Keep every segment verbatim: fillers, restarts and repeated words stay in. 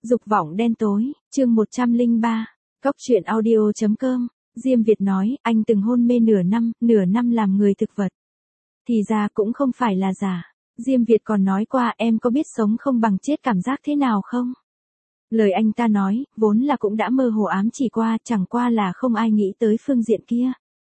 Dục vọng đen tối, chương một trăm lẻ ba, Cóc truyện audio chấm com, Diêm Việt nói, anh từng hôn mê nửa năm, nửa năm làm người thực vật. Thì ra cũng không phải là giả. Diêm Việt còn nói qua em có biết sống không bằng chết cảm giác thế nào không? Lời anh ta nói, vốn là cũng đã mơ hồ ám chỉ qua, chẳng qua là không ai nghĩ tới phương diện kia.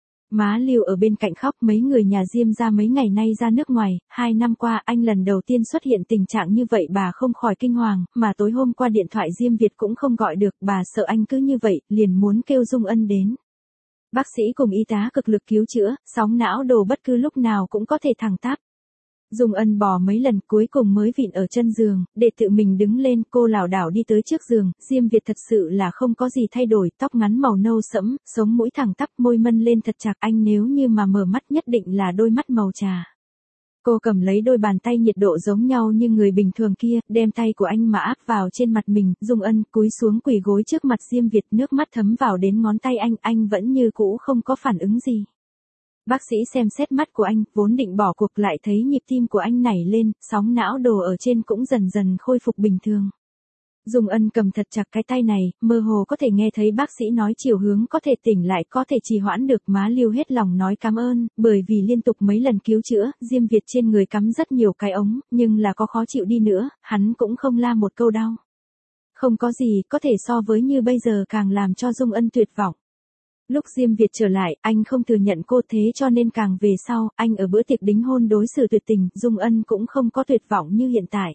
Má Lưu ở bên cạnh khóc, mấy người nhà Diêm ra mấy ngày nay ra nước ngoài, hai năm qua anh lần đầu tiên xuất hiện tình trạng như vậy, bà không khỏi kinh hoàng, mà tối hôm qua điện thoại Diêm Việt cũng không gọi được, bà sợ anh cứ như vậy, liền muốn kêu Dung Ân đến. Bác sĩ cùng y tá cực lực cứu chữa, sóng não đồ bất cứ lúc nào cũng có thể thẳng tắp. Dung Ân bò mấy lần cuối cùng mới vịn ở chân giường, để tự mình đứng lên, cô lảo đảo đi tới trước giường, Diêm Việt thật sự là không có gì thay đổi, tóc ngắn màu nâu sẫm, sống mũi thẳng tắp, môi mân lên thật chặt, anh nếu như mà mở mắt nhất định là đôi mắt màu trà. Cô cầm lấy đôi bàn tay nhiệt độ giống nhau như người bình thường kia, đem tay của anh mà áp vào trên mặt mình, Dung Ân cúi xuống quỳ gối trước mặt Diêm Việt, nước mắt thấm vào đến ngón tay anh, anh vẫn như cũ không có phản ứng gì. Bác sĩ xem xét mắt của anh, vốn định bỏ cuộc lại thấy nhịp tim của anh nảy lên, sóng não đồ ở trên cũng dần dần khôi phục bình thường. Dung Ân cầm thật chặt cái tay này, mơ hồ có thể nghe thấy bác sĩ nói chiều hướng có thể tỉnh lại, có thể trì hoãn được. Má Lưu hết lòng nói cảm ơn, bởi vì liên tục mấy lần cứu chữa, Diêm Việt trên người cắm rất nhiều cái ống, nhưng là có khó chịu đi nữa, hắn cũng không la một câu đau. Không có gì có thể so với như bây giờ, càng làm cho Dung Ân tuyệt vọng. Lúc Diêm Việt trở lại, anh không thừa nhận cô, thế cho nên càng về sau, anh ở bữa tiệc đính hôn đối xử tuyệt tình, Dung Ân cũng không có tuyệt vọng như hiện tại.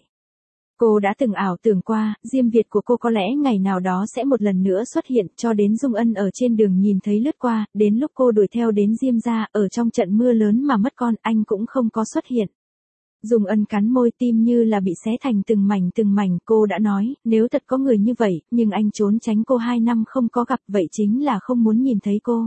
Cô đã từng ảo tưởng qua, Diêm Việt của cô có lẽ ngày nào đó sẽ một lần nữa xuất hiện, cho đến Dung Ân ở trên đường nhìn thấy lướt qua, đến lúc cô đuổi theo đến Diêm gia, ở trong trận mưa lớn mà mất con, anh cũng không có xuất hiện. Dung Ân cắn môi, tim như là bị xé thành từng mảnh từng mảnh, cô đã nói, nếu thật có người như vậy, nhưng anh trốn tránh cô hai năm không có gặp, vậy chính là không muốn nhìn thấy cô.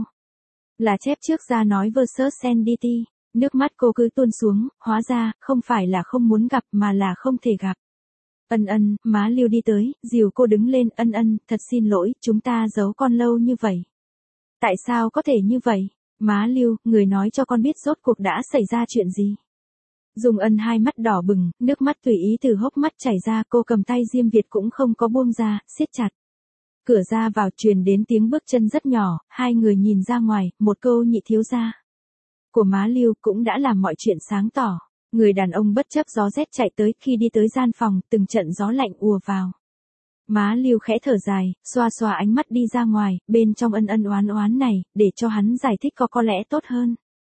Là chép trước ra nói versus Senditi, nước mắt cô cứ tuôn xuống, hóa ra, không phải là không muốn gặp mà là không thể gặp. Ân Ân, má Lưu đi tới, dìu cô đứng lên, Ân Ân, thật xin lỗi, chúng ta giấu con lâu như vậy. Tại sao có thể như vậy? Má Lưu, người nói cho con biết rốt cuộc đã xảy ra chuyện gì? Dung Ân hai mắt đỏ bừng, nước mắt tùy ý từ hốc mắt chảy ra, cô cầm tay Diêm Việt cũng không có buông ra, siết chặt. Cửa ra vào truyền đến tiếng bước chân rất nhỏ, hai người nhìn ra ngoài, một câu nhị thiếu gia của má Lưu cũng đã làm mọi chuyện sáng tỏ. Người đàn ông bất chấp gió rét chạy tới, khi đi tới gian phòng, từng trận gió lạnh ùa vào. Má Lưu khẽ thở dài, xoa xoa ánh mắt đi ra ngoài, bên trong ân ân oán oán này, để cho hắn giải thích có có lẽ tốt hơn.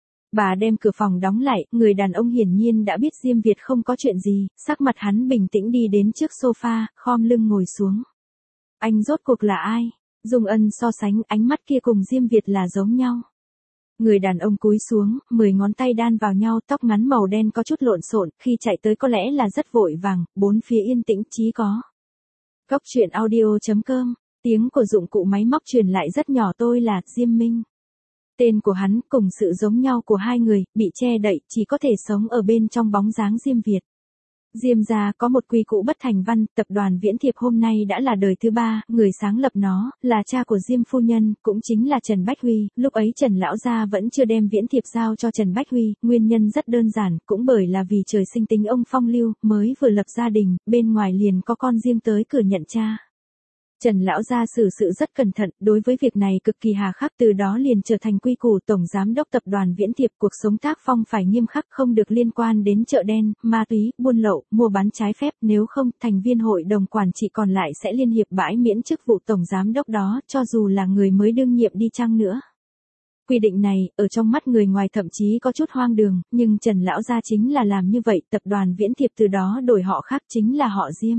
Bà đem cửa phòng đóng lại, người đàn ông hiển nhiên đã biết Diêm Việt không có chuyện gì, sắc mặt hắn bình tĩnh đi đến trước sofa, khom lưng ngồi xuống. Anh rốt cuộc là ai? Dung Ân so sánh ánh mắt kia cùng Diêm Việt là giống nhau. Người đàn ông cúi xuống, mười ngón tay đan vào nhau, tóc ngắn màu đen có chút lộn xộn, khi chạy tới có lẽ là rất vội vàng, bốn phía yên tĩnh chí có. Cóc truyện audio chấm com, tiếng của dụng cụ máy móc truyền lại rất nhỏ, tôi là Diêm Minh. Tên của hắn cùng sự giống nhau của hai người, bị che đậy, chỉ có thể sống ở bên trong bóng dáng Diêm Việt. Diêm gia có một quy củ bất thành văn, tập đoàn Viễn Thiệp hôm nay đã là đời thứ ba, người sáng lập nó, là cha của Diêm phu nhân, cũng chính là Trần Bách Huy, lúc ấy Trần lão gia vẫn chưa đem Viễn Thiệp giao cho Trần Bách Huy, nguyên nhân rất đơn giản, cũng bởi là vì trời sinh tính ông phong lưu, mới vừa lập gia đình, bên ngoài liền có con riêng tới cửa nhận cha. Trần lão gia xử sự rất cẩn thận, đối với việc này cực kỳ hà khắc, từ đó liền trở thành quy củ tổng giám đốc tập đoàn Viễn Thiệp, cuộc sống tác phong phải nghiêm khắc, không được liên quan đến chợ đen, ma túy, buôn lậu, mua bán trái phép, nếu không, thành viên hội đồng quản trị còn lại sẽ liên hiệp bãi miễn chức vụ tổng giám đốc đó, cho dù là người mới đương nhiệm đi chăng nữa. Quy định này, ở trong mắt người ngoài thậm chí có chút hoang đường, nhưng Trần lão gia chính là làm như vậy, tập đoàn Viễn Thiệp từ đó đổi họ khác, chính là họ Diêm.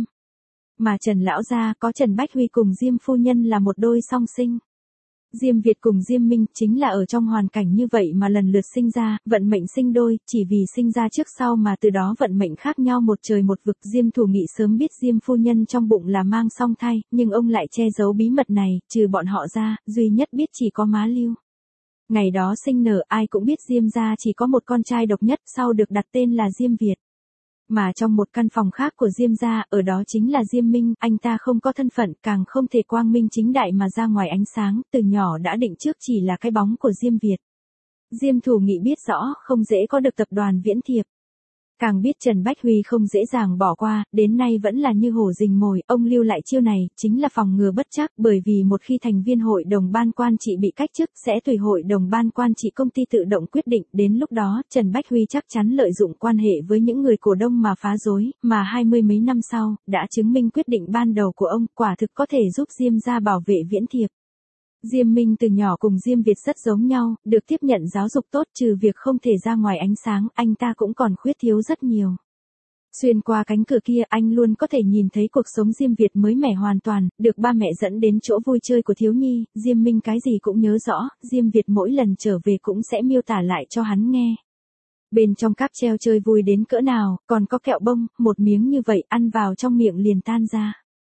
Mà Trần lão gia có Trần Bách Huy cùng Diêm phu nhân là một đôi song sinh. Diêm Việt cùng Diêm Minh chính là ở trong hoàn cảnh như vậy mà lần lượt sinh ra, vận mệnh sinh đôi, chỉ vì sinh ra trước sau mà từ đó vận mệnh khác nhau một trời một vực. Diêm Thủ Nghị sớm biết Diêm phu nhân trong bụng là mang song thai, nhưng ông lại che giấu bí mật này, trừ bọn họ ra, duy nhất biết chỉ có má Lưu. Ngày đó sinh nở, ai cũng biết Diêm gia chỉ có một con trai độc nhất, sau được đặt tên là Diêm Việt. Mà trong một căn phòng khác của Diêm gia, ở đó chính là Diêm Minh, anh ta không có thân phận, càng không thể quang minh chính đại mà ra ngoài ánh sáng, từ nhỏ đã định trước chỉ là cái bóng của Diêm Việt. Diêm Thủ Nghị biết rõ, không dễ có được tập đoàn Viễn Thiệp. Càng biết Trần Bách Huy không dễ dàng bỏ qua, đến nay vẫn là như hổ rình mồi, ông lưu lại chiêu này, chính là phòng ngừa bất trắc, bởi vì một khi thành viên hội đồng ban quan trị bị cách chức, sẽ tùy hội đồng ban quan trị công ty tự động quyết định, đến lúc đó, Trần Bách Huy chắc chắn lợi dụng quan hệ với những người cổ đông mà phá rối, mà hai mươi mấy năm sau, đã chứng minh quyết định ban đầu của ông, quả thực có thể giúp Diêm gia bảo vệ viễn thiệp. Diêm Minh từ nhỏ cùng Diêm Việt rất giống nhau, được tiếp nhận giáo dục tốt, trừ việc không thể ra ngoài ánh sáng, anh ta cũng còn khuyết thiếu rất nhiều. Xuyên qua cánh cửa kia, anh luôn có thể nhìn thấy cuộc sống Diêm Việt mới mẻ hoàn toàn, được ba mẹ dẫn đến chỗ vui chơi của thiếu nhi, Diêm Minh cái gì cũng nhớ rõ, Diêm Việt mỗi lần trở về cũng sẽ miêu tả lại cho hắn nghe. Bên trong cáp treo chơi vui đến cỡ nào, còn có kẹo bông, một miếng như vậy, ăn vào trong miệng liền tan ra.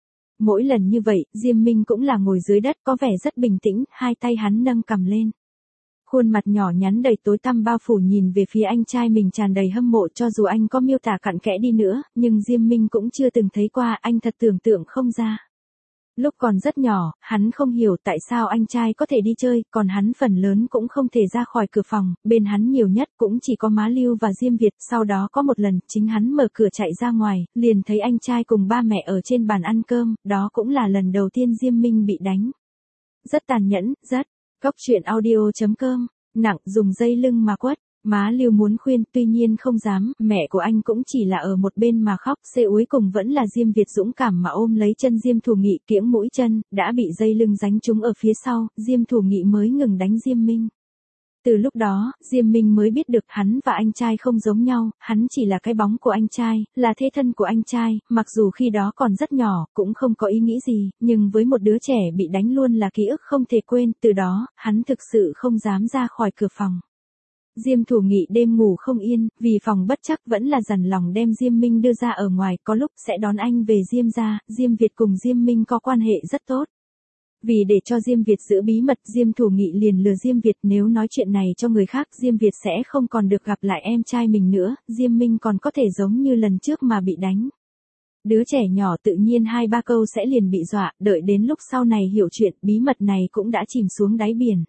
Mỗi lần như vậy, Diêm Minh cũng là ngồi dưới đất có vẻ rất bình tĩnh, hai tay hắn nâng cầm lên. Khuôn mặt nhỏ nhắn đầy tối tăm bao phủ nhìn về phía anh trai mình tràn đầy hâm mộ, cho dù anh có miêu tả cặn kẽ đi nữa, nhưng Diêm Minh cũng chưa từng thấy qua, anh thật tưởng tượng không ra. Lúc còn rất nhỏ, hắn không hiểu tại sao anh trai có thể đi chơi, còn hắn phần lớn cũng không thể ra khỏi cửa phòng, bên hắn nhiều nhất cũng chỉ có má Lưu và Diêm Việt, sau đó có một lần, chính hắn mở cửa chạy ra ngoài, liền thấy anh trai cùng ba mẹ ở trên bàn ăn cơm, đó cũng là lần đầu tiên Diêm Minh bị đánh. Rất tàn nhẫn, rất. Cóc truyện audio chấm com, nặng dùng dây lưng mà quất. Má Lưu muốn khuyên, tuy nhiên không dám, mẹ của anh cũng chỉ là ở một bên mà khóc, xê úi cùng vẫn là Diêm Việt dũng cảm mà ôm lấy chân Diêm Thủ Nghị, kiễng mũi chân, đã bị dây lưng đánh trúng ở phía sau, Diêm Thủ Nghị mới ngừng đánh Diêm Minh. Từ lúc đó, Diêm Minh mới biết được hắn và anh trai không giống nhau, hắn chỉ là cái bóng của anh trai, là thế thân của anh trai, mặc dù khi đó còn rất nhỏ, cũng không có ý nghĩ gì, nhưng với một đứa trẻ bị đánh luôn là ký ức không thể quên, từ đó, hắn thực sự không dám ra khỏi cửa phòng. Diêm Thủ Nghị đêm ngủ không yên, vì phòng bất chắc vẫn là dằn lòng đem Diêm Minh đưa ra ở ngoài, có lúc sẽ đón anh về Diêm gia, Diêm Việt cùng Diêm Minh có quan hệ rất tốt. Vì để cho Diêm Việt giữ bí mật, Diêm Thủ Nghị liền lừa Diêm Việt, nếu nói chuyện này cho người khác, Diêm Việt sẽ không còn được gặp lại em trai mình nữa, Diêm Minh còn có thể giống như lần trước mà bị đánh. Đứa trẻ nhỏ tự nhiên hai ba câu sẽ liền bị dọa, đợi đến lúc sau này hiểu chuyện, bí mật này cũng đã chìm xuống đáy biển.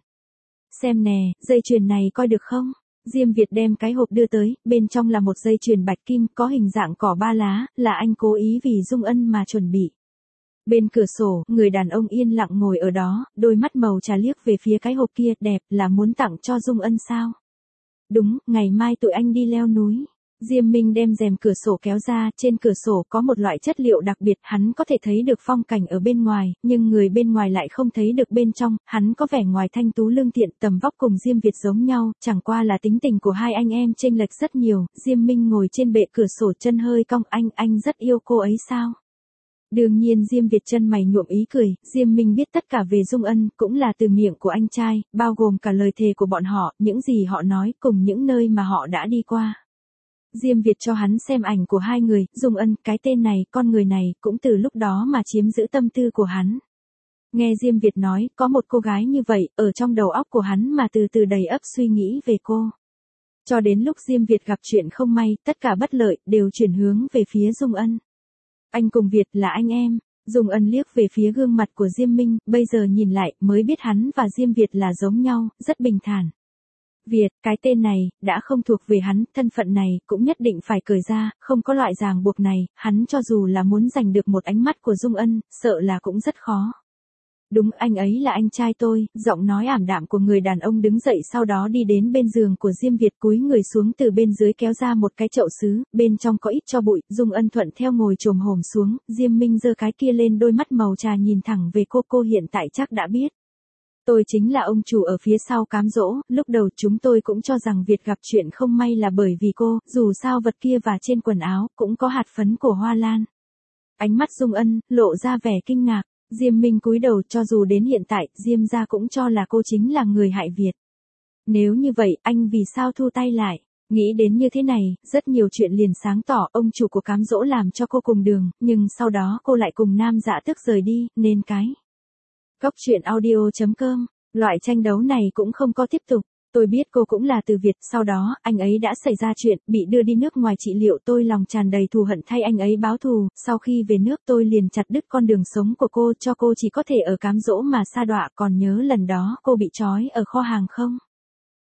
Xem nè, dây chuyền này coi được không? Diêm Việt đem cái hộp đưa tới, bên trong là một dây chuyền bạch kim, có hình dạng cỏ ba lá, là anh cố ý vì Dung Ân mà chuẩn bị. Bên cửa sổ, người đàn ông yên lặng ngồi ở đó, đôi mắt màu trà liếc về phía cái hộp kia, đẹp, là muốn tặng cho Dung Ân sao? Đúng, ngày mai tụi anh đi leo núi. Diêm Minh đem rèm cửa sổ kéo ra, trên cửa sổ có một loại chất liệu đặc biệt, hắn có thể thấy được phong cảnh ở bên ngoài, nhưng người bên ngoài lại không thấy được bên trong, hắn có vẻ ngoài thanh tú lương thiện, tầm vóc cùng Diêm Việt giống nhau, chẳng qua là tính tình của hai anh em chênh lệch rất nhiều. Diêm Minh ngồi trên bệ cửa sổ chân hơi cong, anh, anh rất yêu cô ấy sao? Đương nhiên Diêm Việt chân mày nhuộm ý cười, Diêm Minh biết tất cả về Dung Ân, cũng là từ miệng của anh trai, bao gồm cả lời thề của bọn họ, những gì họ nói, cùng những nơi mà họ đã đi qua. Diêm Việt cho hắn xem ảnh của hai người, Dung Ân, cái tên này, con người này, cũng từ lúc đó mà chiếm giữ tâm tư của hắn. Nghe Diêm Việt nói, có một cô gái như vậy, ở trong đầu óc của hắn mà từ từ đầy ắp suy nghĩ về cô. Cho đến lúc Diêm Việt gặp chuyện không may, tất cả bất lợi, đều chuyển hướng về phía Dung Ân. Anh cùng Việt là anh em. Dung Ân liếc về phía gương mặt của Diêm Minh, bây giờ nhìn lại, mới biết hắn và Diêm Việt là giống nhau, rất bình thản. Việt, cái tên này, đã không thuộc về hắn, thân phận này, cũng nhất định phải cởi ra, không có loại ràng buộc này, hắn cho dù là muốn giành được một ánh mắt của Dung Ân, sợ là cũng rất khó. Đúng, anh ấy là anh trai tôi, giọng nói ảm đạm của người đàn ông đứng dậy, sau đó đi đến bên giường của Diêm Việt, cúi người xuống từ bên dưới kéo ra một cái chậu sứ, bên trong có ít tro bụi, Dung Ân thuận theo ngồi chồm hổm xuống, Diêm Minh giơ cái kia lên, đôi mắt màu trà nhìn thẳng về cô, cô hiện tại chắc đã biết. Tôi chính là ông chủ ở phía sau cám dỗ, lúc đầu chúng tôi cũng cho rằng Việt gặp chuyện không may là bởi vì cô, dù sao vật kia và trên quần áo, cũng có hạt phấn của hoa lan. Ánh mắt Dung Ân, lộ ra vẻ kinh ngạc, Diêm Minh cúi đầu, cho dù đến hiện tại, Diêm gia cũng cho là cô chính là người hại Việt. Nếu như vậy, anh vì sao thu tay lại? Nghĩ đến như thế này, rất nhiều chuyện liền sáng tỏ, ông chủ của cám dỗ làm cho cô cùng đường, nhưng sau đó cô lại cùng nam dạ tức rời đi, nên cái. Cóc truyện audio chấm com, loại tranh đấu này cũng không có tiếp tục. Tôi biết cô cũng là từ Việt, sau đó, anh ấy đã xảy ra chuyện, bị đưa đi nước ngoài trị liệu, tôi lòng tràn đầy thù hận thay anh ấy báo thù, sau khi về nước tôi liền chặt đứt con đường sống của cô, cho cô chỉ có thể ở cám dỗ mà sa đọa, còn nhớ lần đó cô bị trói ở kho hàng không?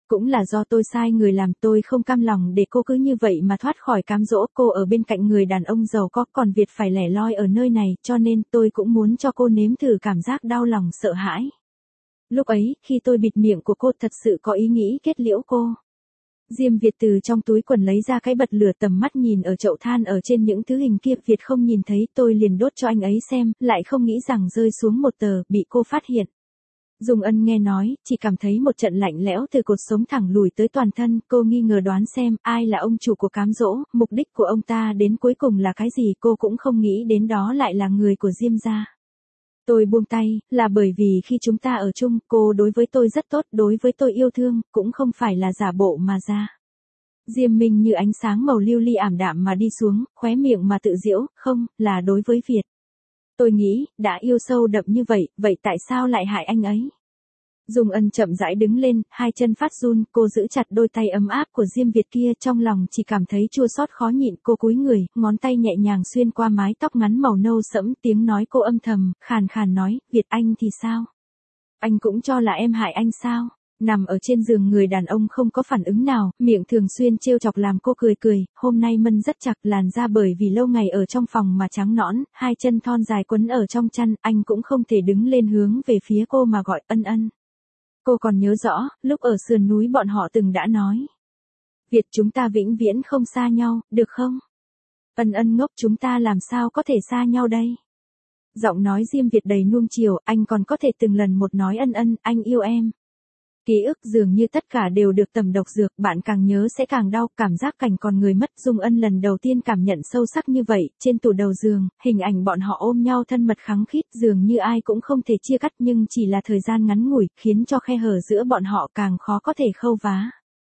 Cũng là do tôi sai người làm, tôi không cam lòng để cô cứ như vậy mà thoát khỏi cám dỗ. Cô ở bên cạnh người đàn ông giàu có, còn Việt phải lẻ loi ở nơi này, cho nên tôi cũng muốn cho cô nếm thử cảm giác đau lòng sợ hãi. Lúc ấy, khi tôi bịt miệng của cô thật sự có ý nghĩ kết liễu cô. Diêm Việt từ trong túi quần lấy ra cái bật lửa, tầm mắt nhìn ở chậu than ở trên những thứ hình kia. Việt không nhìn thấy, tôi liền đốt cho anh ấy xem, lại không nghĩ rằng rơi xuống một tờ, bị cô phát hiện. Dung Ân nghe nói, chỉ cảm thấy một trận lạnh lẽo từ cột sống thẳng lùi tới toàn thân. Cô nghi ngờ đoán xem ai là ông chủ của cám dỗ, mục đích của ông ta đến cuối cùng là cái gì. Cô cũng không nghĩ đến đó lại là người của Diêm gia. Tôi buông tay, là bởi vì khi chúng ta ở chung, cô đối với tôi rất tốt, đối với tôi yêu thương, cũng không phải là giả bộ mà ra. Diêm Minh như ánh sáng màu lưu ly ảm đạm mà đi xuống, khóe miệng mà tự giễu, không, là đối với Việt. Tôi nghĩ, đã yêu sâu đậm như vậy, vậy tại sao lại hại anh ấy? Dung Ân chậm rãi đứng lên, hai chân phát run, cô giữ chặt đôi tay ấm áp của Diêm Việt kia, trong lòng chỉ cảm thấy chua xót khó nhịn. Cô cúi người, ngón tay nhẹ nhàng xuyên qua mái tóc ngắn màu nâu sẫm, tiếng nói cô âm thầm, khàn khàn nói, Việt anh thì sao? Anh cũng cho là em hại anh sao? Nằm ở trên giường người đàn ông không có phản ứng nào, miệng thường xuyên trêu chọc làm cô cười cười. Hôm nay mân rất chặt, làn da bởi vì lâu ngày ở trong phòng mà trắng nõn, hai chân thon dài quấn ở trong chăn, anh cũng không thể đứng lên hướng về phía cô mà gọi Ân Ân. Cô còn nhớ rõ, lúc ở sườn núi bọn họ từng đã nói. Việt, chúng ta vĩnh viễn không xa nhau, được không? Ân Ân ngốc, chúng ta làm sao có thể xa nhau đây? Giọng nói Diêm Việt đầy nuông chiều, anh còn có thể từng lần một nói Ân Ân, anh yêu em. Ký ức dường như tất cả đều được tầm độc dược, bạn càng nhớ sẽ càng đau, cảm giác cảnh còn người mất. Dung Ân lần đầu tiên cảm nhận sâu sắc như vậy, trên tủ đầu giường, hình ảnh bọn họ ôm nhau thân mật khăng khít, dường như ai cũng không thể chia cắt, nhưng chỉ là thời gian ngắn ngủi, khiến cho khe hở giữa bọn họ càng khó có thể khâu vá.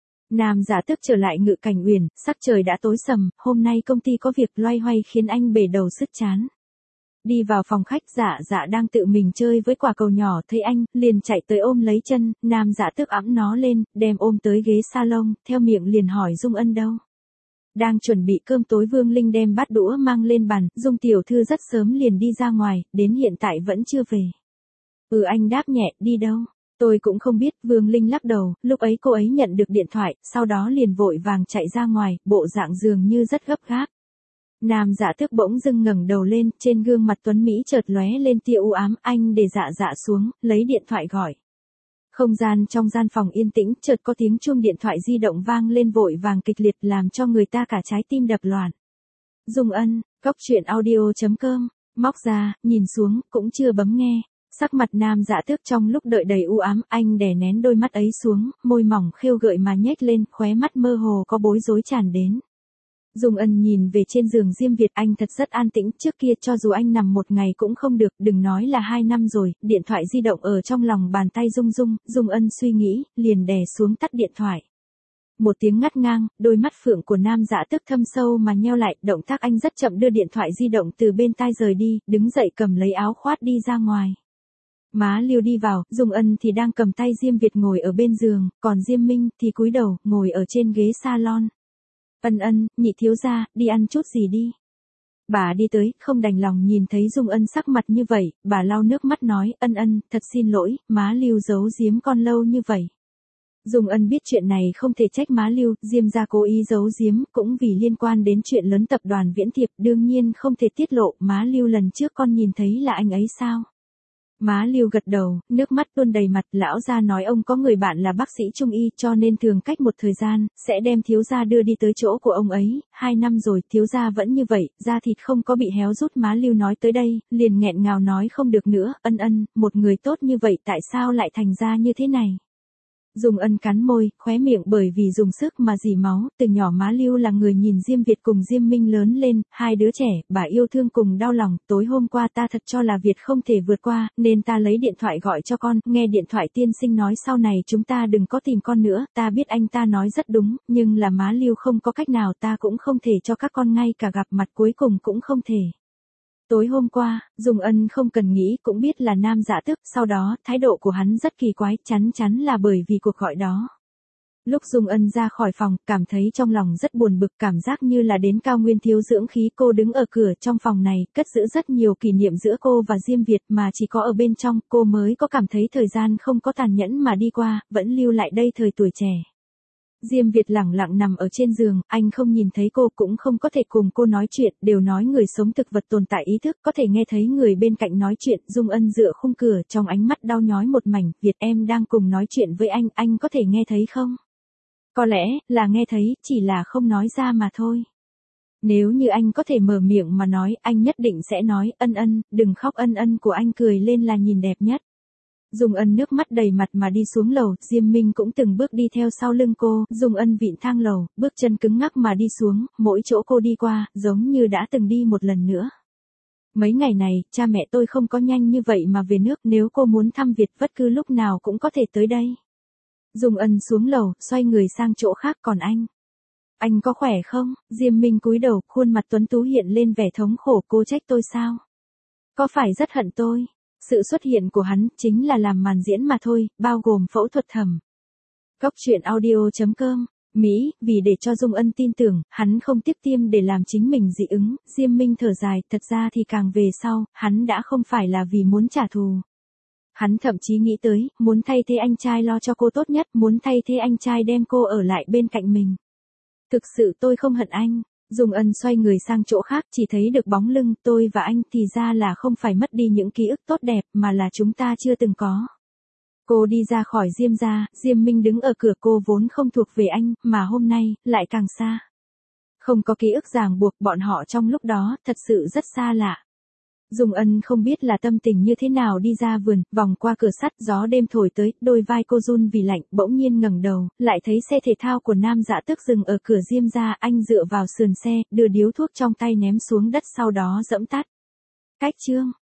Nam Dạ Tước trở lại Ngự Cảnh Uyển, sắc trời đã tối sầm, hôm nay công ty có việc loay hoay khiến anh bể đầu sứt chán. Đi vào phòng khách, Dạ Dạ đang tự mình chơi với quả cầu nhỏ, thấy anh, liền chạy tới ôm lấy chân. Nam Dạ Tước ẵm nó lên, đem ôm tới ghế salon, theo miệng liền hỏi Dung Ân đâu. Đang chuẩn bị cơm tối. Vương Linh đem bát đũa mang lên bàn, Dung tiểu thư rất sớm liền đi ra ngoài, đến hiện tại vẫn chưa về. Ừ, anh đáp nhẹ, đi đâu? Tôi cũng không biết. Vương Linh lắc đầu, lúc ấy cô ấy nhận được điện thoại, sau đó liền vội vàng chạy ra ngoài, bộ dạng dường như rất gấp gáp. Nam Dạ Tước bỗng dưng ngẩng đầu lên, trên gương mặt tuấn mỹ chợt lóe lên tia u ám. Anh để Dạ Dạ xuống, lấy điện thoại gọi. Không gian trong gian phòng yên tĩnh, chợt có tiếng chuông điện thoại di động vang lên vội vàng kịch liệt, làm cho người ta cả trái tim đập loạn. Dung Ân, cốc truyện audio chấm com, móc ra, nhìn xuống, cũng chưa bấm nghe. Sắc mặt Nam Dạ Tước trong lúc đợi đầy u ám, anh đè nén đôi mắt ấy xuống, môi mỏng khêu gợi mà nhếch lên, khóe mắt mơ hồ có bối rối tràn đến. Dung Ân nhìn về trên giường Diêm Việt, anh thật rất an tĩnh, trước kia cho dù anh nằm một ngày cũng không được, đừng nói là hai năm rồi. Điện thoại di động ở trong lòng bàn tay Dung Dung, Dung Ân suy nghĩ, liền đè xuống tắt điện thoại. Một tiếng ngắt ngang, đôi mắt phượng của Nam Dạ Tước thâm sâu mà nheo lại, động tác anh rất chậm, đưa điện thoại di động từ bên tai rời đi, đứng dậy cầm lấy áo khoác đi ra ngoài. Má Liêu đi vào, Dung Ân thì đang cầm tay Diêm Việt ngồi ở bên giường, còn Diêm Minh thì cúi đầu, ngồi ở trên ghế salon. Ân Ân, nhị thiếu gia, đi ăn chút gì đi. Bà đi tới, không đành lòng nhìn thấy Dung Ân sắc mặt như vậy, bà lau nước mắt nói, Ân Ân, thật xin lỗi, má Liêu giấu giếm con lâu như vậy. Dung Ân biết chuyện này không thể trách má Liêu, Diêm gia cố ý giấu giếm, cũng vì liên quan đến chuyện lớn tập đoàn Viễn Thiệp, đương nhiên không thể tiết lộ. Má Liêu, lần trước con nhìn thấy là anh ấy sao? Má Liêu gật đầu, nước mắt tuôn đầy mặt. Lão gia nói ông có người bạn là bác sĩ trung y, cho nên thường cách một thời gian, sẽ đem thiếu gia đưa đi tới chỗ của ông ấy. Hai năm rồi, thiếu gia vẫn như vậy, da thịt không có bị héo rút. Má Liêu nói tới đây, liền nghẹn ngào nói không được nữa. Ân Ân, một người tốt như vậy tại sao lại thành ra như thế này? Dung Ân cắn môi, khóe miệng bởi vì dùng sức mà rỉ máu. Từ nhỏ má Liêu là người nhìn Diêm Việt cùng Diêm Minh lớn lên, hai đứa trẻ, bà yêu thương cùng đau lòng. Tối hôm qua ta thật cho là Việt không thể vượt qua, nên ta lấy điện thoại gọi cho con, nghe điện thoại tiên sinh nói sau này chúng ta đừng có tìm con nữa. Ta biết anh ta nói rất đúng, nhưng là má Liêu không có cách nào, ta cũng không thể cho các con ngay cả gặp mặt cuối cùng cũng không thể. Tối hôm qua, Dung Ân không cần nghĩ cũng biết là Nam Dạ Tước, sau đó, thái độ của hắn rất kỳ quái, chắn chắn là bởi vì cuộc gọi đó. Lúc Dung Ân ra khỏi phòng, cảm thấy trong lòng rất buồn bực, cảm giác như là đến cao nguyên thiếu dưỡng khí. Cô đứng ở cửa trong phòng này, cất giữ rất nhiều kỷ niệm giữa cô và Diêm Việt, mà chỉ có ở bên trong, cô mới có cảm thấy thời gian không có tàn nhẫn mà đi qua, vẫn lưu lại đây thời tuổi trẻ. Diêm Việt lẳng lặng nằm ở trên giường, anh không nhìn thấy cô, cũng không có thể cùng cô nói chuyện, đều nói người sống thực vật tồn tại ý thức, có thể nghe thấy người bên cạnh nói chuyện. Dung Ân dựa khung cửa, trong ánh mắt đau nhói một mảnh. Việt, em đang cùng nói chuyện với anh, anh có thể nghe thấy không? Có lẽ là nghe thấy, chỉ là không nói ra mà thôi. Nếu như anh có thể mở miệng mà nói, anh nhất định sẽ nói. Ân Ân, đừng khóc. Ân Ân của anh cười lên là nhìn đẹp nhất. Dung Ân nước mắt đầy mặt mà đi xuống lầu, Diêm Minh cũng từng bước đi theo sau lưng cô. Dung Ân vịn thang lầu, bước chân cứng ngắc mà đi xuống, mỗi chỗ cô đi qua, giống như đã từng đi một lần nữa. Mấy ngày này, cha mẹ tôi không có nhanh như vậy mà về nước, nếu cô muốn thăm Việt bất cứ lúc nào cũng có thể tới đây. Dung Ân xuống lầu, xoay người sang chỗ khác. Còn anh? Anh có khỏe không? Diêm Minh cúi đầu, khuôn mặt tuấn tú hiện lên vẻ thống khổ. Cô trách tôi sao? Có phải rất hận tôi? Sự xuất hiện của hắn chính là làm màn diễn mà thôi, bao gồm phẫu thuật thẩm. Góc truyện audio chấm com. Mỹ, vì để cho Dung Ân tin tưởng, hắn không tiếp tiêm để làm chính mình dị ứng. Diêm Minh thở dài, thật ra thì càng về sau, hắn đã không phải là vì muốn trả thù. Hắn thậm chí nghĩ tới, muốn thay thế anh trai lo cho cô tốt nhất, muốn thay thế anh trai đem cô ở lại bên cạnh mình. Thực sự tôi không hận anh. Dung Ân xoay người sang chỗ khác, chỉ thấy được bóng lưng. Tôi và anh thì ra là không phải mất đi những ký ức tốt đẹp, mà là chúng ta chưa từng có. Cô đi ra khỏi Diêm gia, Diêm Minh đứng ở cửa. Cô vốn không thuộc về anh, mà hôm nay, lại càng xa. Không có ký ức ràng buộc, bọn họ trong lúc đó, thật sự rất xa lạ. Dung Ân không biết là tâm tình như thế nào đi ra vườn, vòng qua cửa sắt, gió đêm thổi tới, đôi vai cô run vì lạnh, bỗng nhiên ngẩng đầu, lại thấy xe thể thao của Nam Dạ Tước dừng ở cửa Diêm gia. Anh dựa vào sườn xe, đưa điếu thuốc trong tay ném xuống đất, sau đó giẫm tắt. Cách chương